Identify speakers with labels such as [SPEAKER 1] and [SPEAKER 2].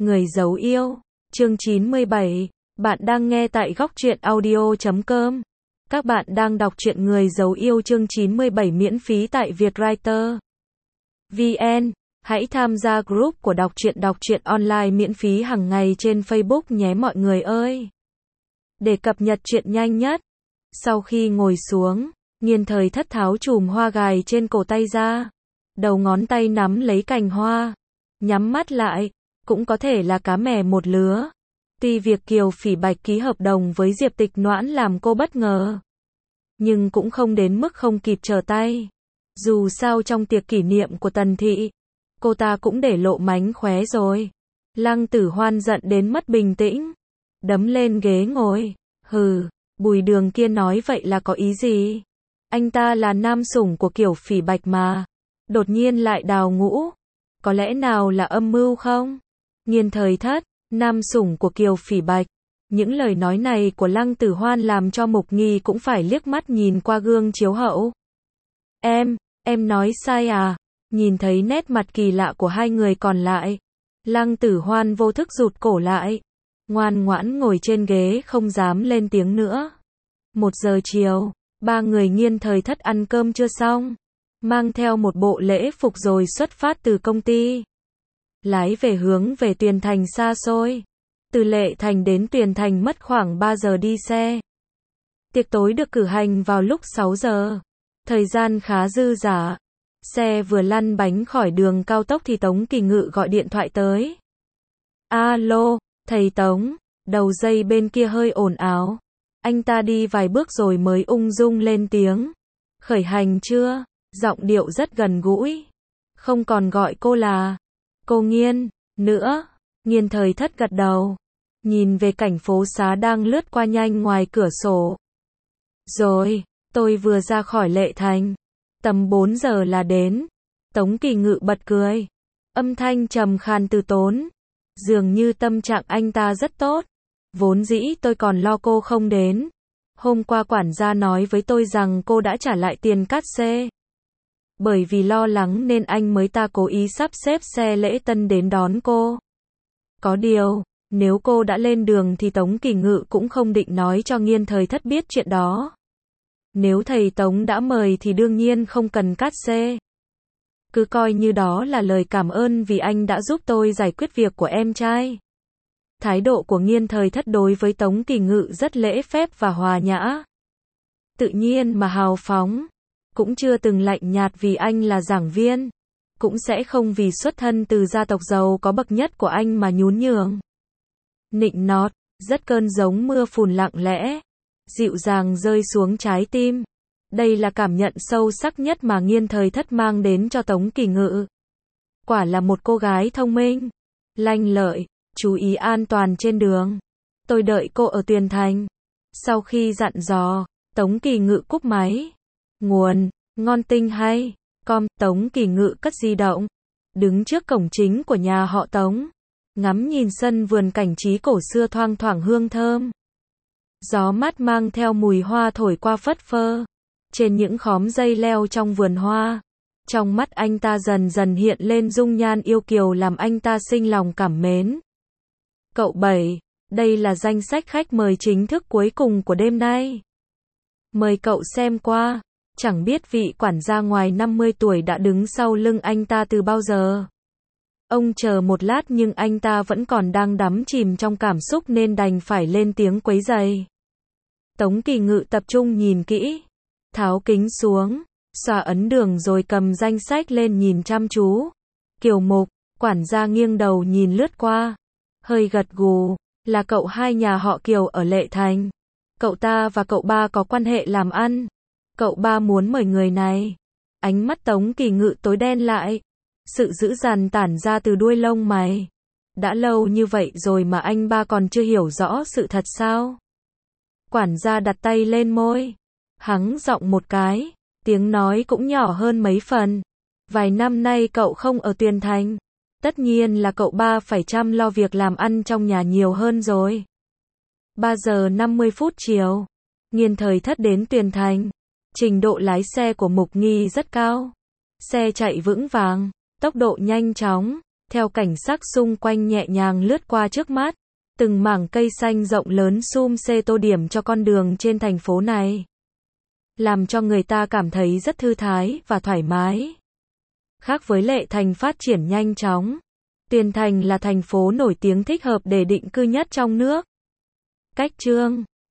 [SPEAKER 1] Người giấu yêu, chương 97, bạn đang nghe tại góc truyện audio.com. Các bạn đang đọc truyện Người giấu yêu chương 97 miễn phí tại Vietwriter VN. Hãy tham gia group của đọc truyện online miễn phí hàng ngày trên Facebook nhé mọi người ơi. Để cập nhật truyện nhanh nhất. Sau khi ngồi xuống, Nghiên Thời Thất tháo chùm hoa gài trên cổ tay ra. Đầu ngón tay nắm lấy cành hoa. Nhắm mắt lại, cũng có thể là cá mè một lứa. Tuy việc Kiều Phỉ Bạch ký hợp đồng với Diệp Tịch Noãn làm cô bất ngờ, nhưng cũng không đến mức không kịp trở tay. Dù sao trong tiệc kỷ niệm của Tần Thị, cô ta cũng để lộ mánh khóe rồi. Lăng Tử Hoan giận đến mất bình tĩnh, đấm lên ghế ngồi. Hừ, Bùi Đường kia nói vậy là có ý gì? Anh ta là nam sủng của Kiều Phỉ Bạch mà, đột nhiên lại đào ngũ, có lẽ nào là âm mưu không? Nghiên Thời Thất, nam sủng của Kiều Phỉ Bạch. Những lời nói này của Lăng Tử Hoan làm cho Mục Nghi cũng phải liếc mắt nhìn qua gương chiếu hậu. Em nói sai à? Nhìn thấy nét mặt kỳ lạ của hai người còn lại, Lăng Tử Hoan vô thức rụt cổ lại, ngoan ngoãn ngồi trên ghế không dám lên tiếng nữa. 1 giờ chiều, ba người Nghiên Thời Thất ăn cơm chưa xong, mang theo một bộ lễ phục rồi xuất phát từ công ty, lái về hướng về Tuyền Thành xa xôi. Từ Lệ Thành đến Tuyền Thành mất khoảng 3 giờ đi xe. Tiệc tối được cử hành vào lúc 6 giờ. Thời gian khá dư dả. Xe vừa lăn bánh khỏi đường cao tốc thì Tống Kỳ Ngự gọi điện thoại tới. Alo, thầy Tống. Đầu dây bên kia hơi ồn ào. Anh ta đi vài bước rồi mới ung dung lên tiếng. Khởi hành chưa? Giọng điệu rất gần gũi. Không còn gọi cô là cô Nghiên nữa. Nghiên Thời Thất gật đầu, nhìn về cảnh phố xá đang lướt qua nhanh ngoài cửa sổ. Rồi, tôi vừa ra khỏi Lệ Thành, tầm 4 giờ là đến. Tống Kỳ Ngự bật cười, âm thanh trầm khàn từ tốn. Dường như tâm trạng anh ta rất tốt. Vốn dĩ tôi còn lo cô không đến. Hôm qua quản gia nói với tôi rằng cô đã trả lại tiền cát xê. Bởi vì lo lắng nên anh mới ta cố ý sắp xếp xe lễ tân đến đón cô. Có điều, nếu cô đã lên đường thì Tống Kỳ Ngự cũng không định nói cho Nghiên Thời Thất biết chuyện đó. Nếu thầy Tống đã mời thì đương nhiên không cần cát xê. Cứ coi như đó là lời cảm ơn vì anh đã giúp tôi giải quyết việc của em trai. Thái độ của Nghiên Thời Thất đối với Tống Kỳ Ngự rất lễ phép và hòa nhã. Tự nhiên mà hào phóng. Cũng chưa từng lạnh nhạt vì anh là giảng viên. Cũng sẽ không vì xuất thân từ gia tộc giàu có bậc nhất của anh mà nhún nhường. Nịnh nọt, rất cơn giống mưa phùn lặng lẽ, dịu dàng rơi xuống trái tim. Đây là cảm nhận sâu sắc nhất mà Nghiên Thời Thất mang đến cho Tống Kỳ Ngự. Quả là một cô gái thông minh, lanh lợi, chú ý an toàn trên đường. Tôi đợi cô ở Tuyền Thành. Sau khi dặn dò, Tống Kỳ Ngự cúp máy. Nguồn, ngon tinh hay. Tống Kỳ Ngự cất di động, đứng trước cổng chính của nhà họ Tống, ngắm nhìn sân vườn cảnh trí cổ xưa thoang thoảng hương thơm. Gió mát mang theo mùi hoa thổi qua phất phơ, trên những khóm dây leo trong vườn hoa. Trong mắt anh ta dần dần hiện lên dung nhan yêu kiều làm anh ta sinh lòng cảm mến. Cậu Bảy, đây là danh sách khách mời chính thức cuối cùng của đêm nay. Mời cậu xem qua. Chẳng biết vị quản gia ngoài 50 tuổi đã đứng sau lưng anh ta từ bao giờ. Ông chờ một lát nhưng anh ta vẫn còn đang đắm chìm trong cảm xúc nên đành phải lên tiếng quấy rầy. Tống Kỳ Ngự tập trung nhìn kỹ, tháo kính xuống, xòa ấn đường rồi cầm danh sách lên nhìn chăm chú. Kiều Mục, quản gia nghiêng đầu nhìn lướt qua, hơi gật gù, là cậu hai nhà họ Kiều ở Lệ Thành. Cậu ta và cậu ba có quan hệ làm ăn. Cậu ba muốn mời người này. Ánh mắt Tống Kỳ Ngự tối đen lại. Sự dữ dằn tản ra từ đuôi lông mày. Đã lâu như vậy rồi mà anh ba còn chưa hiểu rõ sự thật sao? Quản gia đặt tay lên môi, hắng giọng một cái, tiếng nói cũng nhỏ hơn mấy phần. Vài năm nay cậu không ở Tuyền Thành, tất nhiên là cậu ba phải chăm lo việc làm ăn trong nhà nhiều hơn rồi. 3 giờ 50 phút chiều, Nghiên Thời Thất đến Tuyền Thành. Trình độ lái xe của Mục Nghi rất cao. Xe chạy vững vàng, tốc độ nhanh chóng, theo cảnh sắc xung quanh nhẹ nhàng lướt qua trước mắt, từng mảng cây xanh rộng lớn sum xê tô điểm cho con đường trên thành phố này, làm cho người ta cảm thấy rất thư thái và thoải mái. Khác với Lệ Thành phát triển nhanh chóng, Tiền Thành là thành phố nổi tiếng thích hợp để định cư nhất trong nước. Cách chương